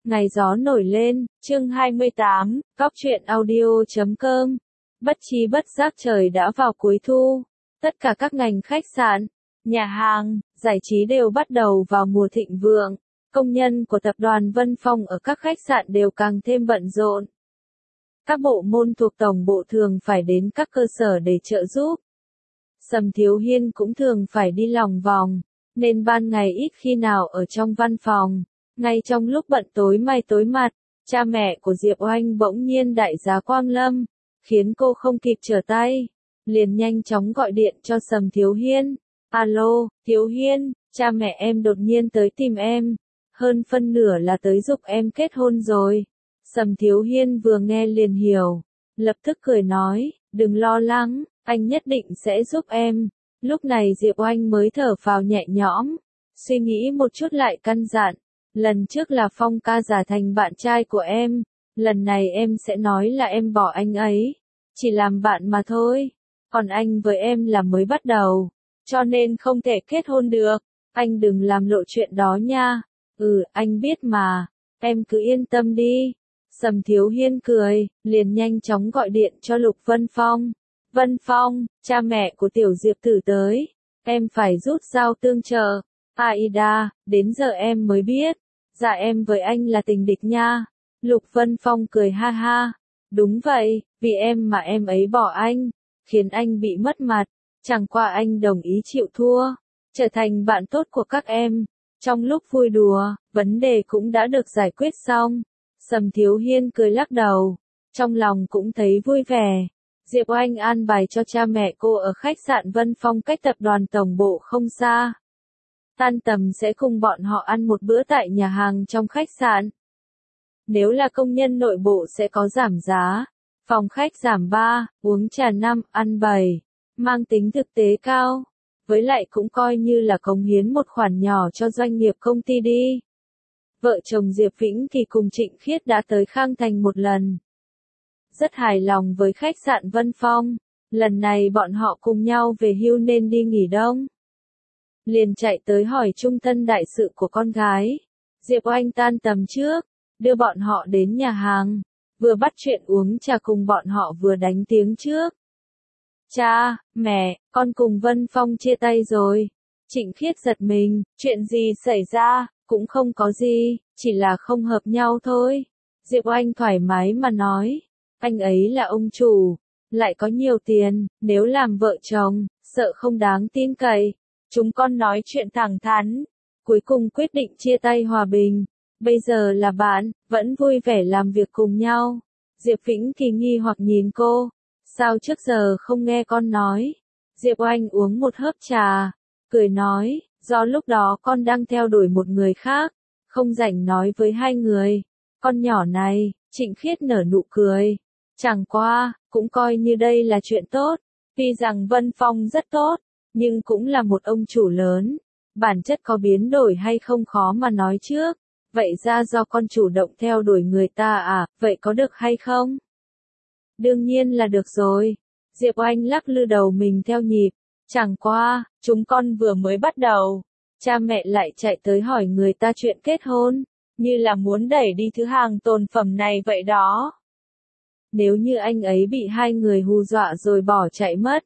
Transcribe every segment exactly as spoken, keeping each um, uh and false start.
Ngày gió nổi lên, chương hai mươi tám, góc truyện audio chấm com. Bất chi bất giác trời đã vào cuối thu. Tất cả các ngành khách sạn, nhà hàng, giải trí đều bắt đầu vào mùa thịnh vượng. Công nhân của tập đoàn Vân Phong ở các khách sạn đều càng thêm bận rộn. Các bộ môn thuộc tổng bộ thường phải đến các cơ sở để trợ giúp. Sầm Thiếu Hiên cũng thường phải đi lòng vòng, nên ban ngày ít khi nào ở trong văn phòng. Ngay trong lúc bận tối may tối mặt, cha mẹ của Diệp Oanh bỗng nhiên đại giá quang lâm, khiến cô không kịp trở tay, liền nhanh chóng gọi điện cho Sầm Thiếu Hiên. Alo, Thiếu Hiên, cha mẹ em đột nhiên tới tìm em, hơn phân nửa là tới giúp em kết hôn rồi. Sầm Thiếu Hiên vừa nghe liền hiểu, lập tức cười nói, đừng lo lắng, anh nhất định sẽ giúp em. Lúc này Diệp Oanh mới thở phào nhẹ nhõm, suy nghĩ một chút lại căn dặn. Lần trước là Phong ca giả thành bạn trai của em, lần này em sẽ nói là em bỏ anh ấy, chỉ làm bạn mà thôi, còn anh với em là mới bắt đầu, cho nên không thể kết hôn được, anh đừng làm lộ chuyện đó nha. Ừ, anh biết mà, em cứ yên tâm đi. Sầm Thiếu Hiên cười, liền nhanh chóng gọi điện cho Lục Vân Phong. Vân Phong, cha mẹ của tiểu Diệp Tử tới, em phải rút dao tương trợ. Aida, đến giờ em mới biết, dạ em với anh là tình địch nha. Lục Vân Phong cười ha ha, đúng vậy, vì em mà em ấy bỏ anh, khiến anh bị mất mặt, chẳng qua anh đồng ý chịu thua, trở thành bạn tốt của các em. Trong lúc vui đùa, vấn đề cũng đã được giải quyết xong. Sầm Thiếu Hiên cười lắc đầu, trong lòng cũng thấy vui vẻ. Diệp Oanh an bài cho cha mẹ cô ở khách sạn Vân Phong cách tập đoàn tổng bộ không xa. Tan tầm sẽ cùng bọn họ ăn một bữa tại nhà hàng trong khách sạn. Nếu là công nhân nội bộ sẽ có giảm giá, phòng khách giảm ba, uống trà năm, ăn bảy, mang tính thực tế cao. Với lại cũng coi như là cống hiến một khoản nhỏ cho doanh nghiệp công ty đi. Vợ chồng Diệp Vĩnh Kỳ cùng Trịnh Khiết đã tới Khang Thành một lần. Rất hài lòng với khách sạn Vân Phong, lần này bọn họ cùng nhau về hưu nên đi nghỉ đông. Liền chạy tới hỏi trung thân đại sự của con gái. Diệp Oanh tan tầm trước, đưa bọn họ đến nhà hàng, vừa bắt chuyện uống trà cùng bọn họ vừa đánh tiếng trước. Cha, mẹ, con cùng Vân Phong chia tay rồi. Trịnh Khiết giật mình, chuyện gì xảy ra, cũng không có gì, chỉ là không hợp nhau thôi. Diệp Oanh thoải mái mà nói, anh ấy là ông chủ, lại có nhiều tiền, nếu làm vợ chồng, sợ không đáng tin cậy. Chúng con nói chuyện thẳng thắn, cuối cùng quyết định chia tay hòa bình. Bây giờ là bạn, vẫn vui vẻ làm việc cùng nhau. Diệp Vĩnh Kỳ nghi hoặc nhìn cô, sao trước giờ không nghe con nói? Diệp Oanh uống một hớp trà, cười nói, do lúc đó con đang theo đuổi một người khác, không rảnh nói với hai người. Con nhỏ này, Trịnh Khiết nở nụ cười, chẳng qua, cũng coi như đây là chuyện tốt, tuy rằng Vân Phong rất tốt, nhưng cũng là một ông chủ lớn, bản chất có biến đổi hay không khó mà nói trước. Vậy ra do con chủ động theo đuổi người ta à, vậy có được hay không? Đương nhiên là được rồi. Diệp Oanh lắc lư đầu mình theo nhịp, chẳng qua, chúng con vừa mới bắt đầu, cha mẹ lại chạy tới hỏi người ta chuyện kết hôn, như là muốn đẩy đi thứ hàng tồn phẩm này vậy đó. Nếu như anh ấy bị hai người hù dọa rồi bỏ chạy mất,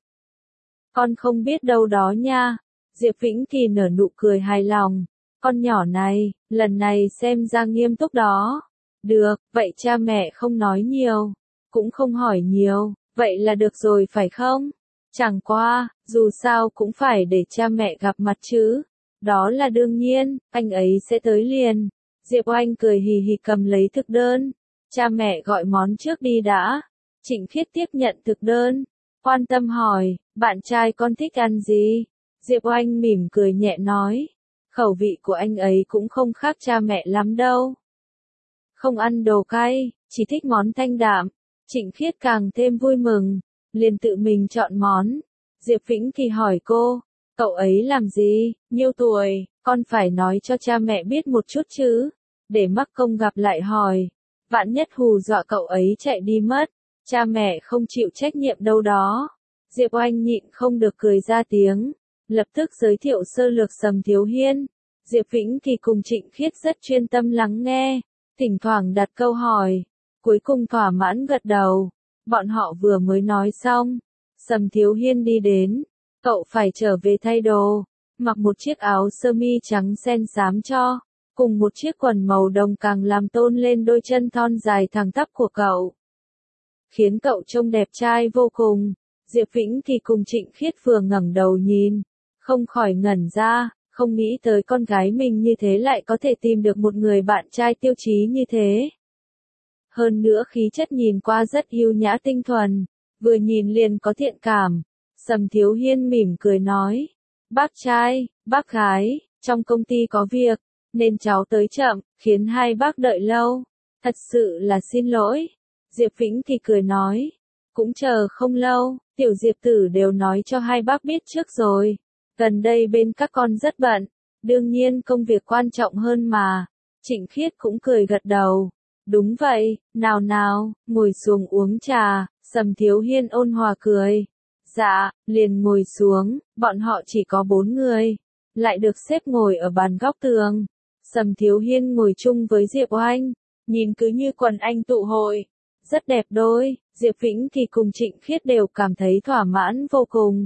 con không biết đâu đó nha. Diệp Vĩnh Kỳ nở nụ cười hài lòng, con nhỏ này, lần này xem ra nghiêm túc đó. Được, vậy cha mẹ không nói nhiều, cũng không hỏi nhiều, vậy là được rồi phải không? Chẳng qua, dù sao cũng phải để cha mẹ gặp mặt chứ. Đó là đương nhiên, anh ấy sẽ tới liền. Diệp Oanh cười hì hì cầm lấy thực đơn. Cha mẹ gọi món trước đi đã. Trịnh Khiết tiếp nhận thực đơn, quan tâm hỏi, bạn trai con thích ăn gì? Diệp Oanh mỉm cười nhẹ nói, khẩu vị của anh ấy cũng không khác cha mẹ lắm đâu. Không ăn đồ cay, chỉ thích món thanh đạm. Trịnh Khiết càng thêm vui mừng, liền tự mình chọn món. Diệp Vĩnh Kỳ hỏi cô, cậu ấy làm gì, nhiêu tuổi, con phải nói cho cha mẹ biết một chút chứ, để mắc công gặp lại hỏi, vạn nhất hù dọa cậu ấy chạy đi mất, cha mẹ không chịu trách nhiệm đâu đó. Diệp Oanh nhịn không được cười ra tiếng, lập tức giới thiệu sơ lược Sầm Thiếu Hiên. Diệp Vĩnh Kỳ cùng Trịnh Khiết rất chuyên tâm lắng nghe, thỉnh thoảng đặt câu hỏi, cuối cùng thỏa mãn gật đầu. Bọn họ vừa mới nói xong, Sầm Thiếu Hiên đi đến, cậu phải trở về thay đồ, mặc một chiếc áo sơ mi trắng sen xám cho, cùng một chiếc quần màu đồng càng làm tôn lên đôi chân thon dài thẳng tắp của cậu. Khiến cậu trông đẹp trai vô cùng. Diệp Vĩnh Kỳ cùng Trịnh Khiết vừa ngẩng đầu nhìn, không khỏi ngẩn ra, không nghĩ tới con gái mình như thế lại có thể tìm được một người bạn trai tiêu chí như thế. Hơn nữa khí chất nhìn qua rất yêu nhã tinh thuần, vừa nhìn liền có thiện cảm. Sầm Thiếu Hiên mỉm cười nói, bác trai, bác gái, trong công ty có việc, nên cháu tới chậm, khiến hai bác đợi lâu. Thật sự là xin lỗi. Diệp Vĩnh Kỳ cười nói, cũng chờ không lâu, tiểu Diệp tử đều nói cho hai bác biết trước rồi. Gần đây bên các con rất bận, đương nhiên công việc quan trọng hơn mà. Trịnh Khiết cũng cười gật đầu. Đúng vậy, nào nào, ngồi xuống uống trà. Sầm Thiếu Hiên ôn hòa cười. Dạ, liền ngồi xuống, bọn họ chỉ có bốn người, lại được xếp ngồi ở bàn góc tường. Sầm Thiếu Hiên ngồi chung với Diệp Oanh, nhìn cứ như quần anh tụ hội, rất đẹp đôi. Diệp Vĩnh Kỳ cùng Trịnh Khiết đều cảm thấy thỏa mãn vô cùng.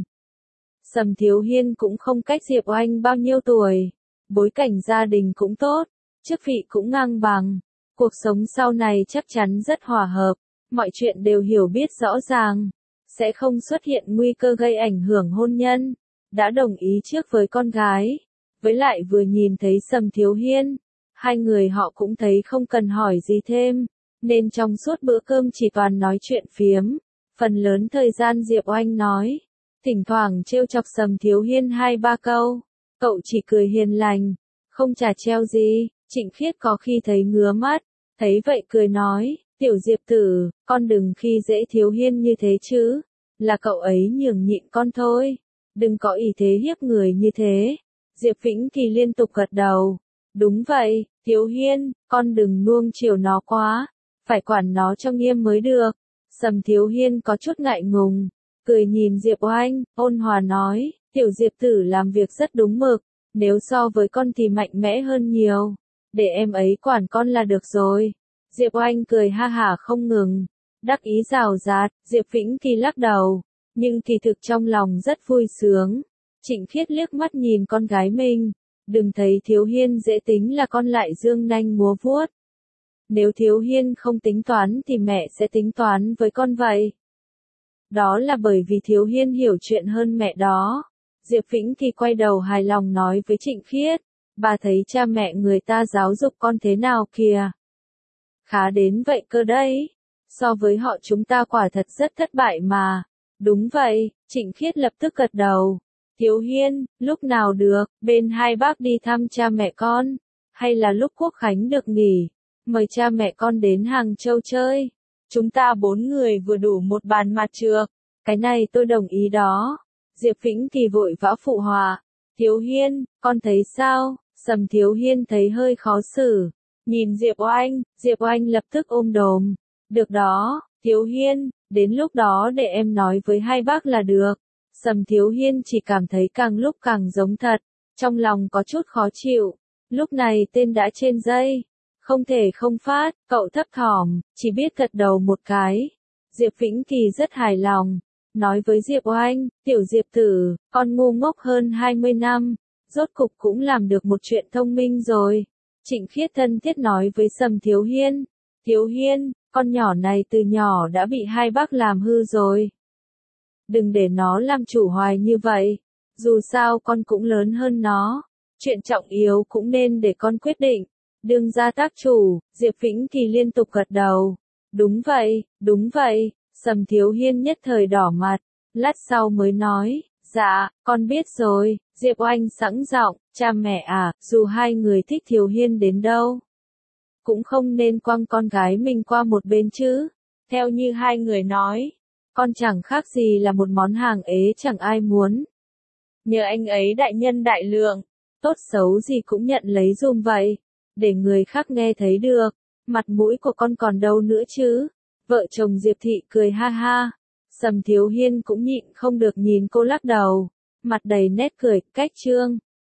Sầm Thiếu Hiên cũng không cách Diệp Oanh bao nhiêu tuổi, bối cảnh gia đình cũng tốt, chức vị cũng ngang bằng, cuộc sống sau này chắc chắn rất hòa hợp, mọi chuyện đều hiểu biết rõ ràng, sẽ không xuất hiện nguy cơ gây ảnh hưởng hôn nhân, đã đồng ý trước với con gái. Với lại vừa nhìn thấy Sầm Thiếu Hiên, hai người họ cũng thấy không cần hỏi gì thêm, nên trong suốt bữa cơm chỉ toàn nói chuyện phiếm. Phần lớn thời gian Diệp Oanh nói, thỉnh thoảng trêu chọc Sầm Thiếu Hiên hai ba câu, cậu chỉ cười hiền lành, không chả treo gì. Trịnh Khiết có khi thấy ngứa mắt, thấy vậy cười nói, tiểu Diệp tử, con đừng khi dễ Thiếu Hiên như thế chứ, là cậu ấy nhường nhịn con thôi, đừng có ý thế hiếp người như thế. Diệp Vĩnh Kỳ liên tục gật đầu, đúng vậy, Thiếu Hiên, con đừng nuông chiều nó quá, phải quản nó cho nghiêm mới được. Sầm Thiếu Hiên có chút ngại ngùng, cười nhìn Diệp Oanh, ôn hòa nói, tiểu Diệp tử làm việc rất đúng mực, nếu so với con thì mạnh mẽ hơn nhiều, để em ấy quản con là được rồi. Diệp Oanh cười ha hả không ngừng, đắc ý rào rạt. Diệp Vĩnh Kỳ lắc đầu, nhưng kỳ thực trong lòng rất vui sướng. Trịnh Khiết liếc mắt nhìn con gái mình, đừng thấy Thiếu Hiên dễ tính là con lại dương nanh múa vuốt. Nếu Thiếu Hiên không tính toán thì mẹ sẽ tính toán với con vậy. Đó là bởi vì Thiếu Hiên hiểu chuyện hơn mẹ đó. Diệp Vĩnh Kỳ quay đầu hài lòng nói với Trịnh Khiết, bà thấy cha mẹ người ta giáo dục con thế nào kìa. Khá đến vậy cơ đấy, so với họ chúng ta quả thật rất thất bại mà. Đúng vậy, Trịnh Khiết lập tức gật đầu. Thiếu Hiên, lúc nào được, bên hai bác đi thăm cha mẹ con, hay là lúc Quốc Khánh được nghỉ, mời cha mẹ con đến Hàng Châu chơi. Chúng ta bốn người vừa đủ một bàn mặt trược, cái này tôi đồng ý đó. Diệp Vĩnh Kỳ vội vã phụ hòa. Thiếu Hiên, con thấy sao? Sầm Thiếu Hiên thấy hơi khó xử, nhìn Diệp Oanh, Diệp Oanh lập tức ôm đồm. Được đó, Thiếu Hiên, đến lúc đó để em nói với hai bác là được. Sầm Thiếu Hiên chỉ cảm thấy càng lúc càng giống thật, trong lòng có chút khó chịu. Lúc này tên đã trên dây, không thể không phát, cậu thấp thỏm, chỉ biết gật đầu một cái. Diệp Vĩnh Kỳ rất hài lòng, nói với Diệp Oanh, tiểu Diệp tử, con ngu ngốc hơn hai mươi năm, rốt cục cũng làm được một chuyện thông minh rồi. Trịnh Khiết thân thiết nói với Sầm Thiếu Hiên, Thiếu Hiên, con nhỏ này từ nhỏ đã bị hai bác làm hư rồi. Đừng để nó làm chủ hoài như vậy, dù sao con cũng lớn hơn nó, chuyện trọng yếu cũng nên để con quyết định. Đương gia tác chủ. Diệp Vĩnh Kỳ liên tục gật đầu. Đúng vậy, đúng vậy. Sầm Thiếu Hiên nhất thời đỏ mặt, lát sau mới nói, dạ, con biết rồi. Diệp Oanh sẵn giọng, cha mẹ à, dù hai người thích Thiếu Hiên đến đâu, cũng không nên quăng con gái mình qua một bên chứ. Theo như hai người nói, con chẳng khác gì là một món hàng ế chẳng ai muốn. Nhờ anh ấy đại nhân đại lượng, tốt xấu gì cũng nhận lấy dùm vậy, để người khác nghe thấy được, mặt mũi của con còn đâu nữa chứ. Vợ chồng Diệp Thị cười ha ha. Sầm Thiếu Hiên cũng nhịn không được nhìn cô lắc đầu, mặt đầy nét cười, cách trương.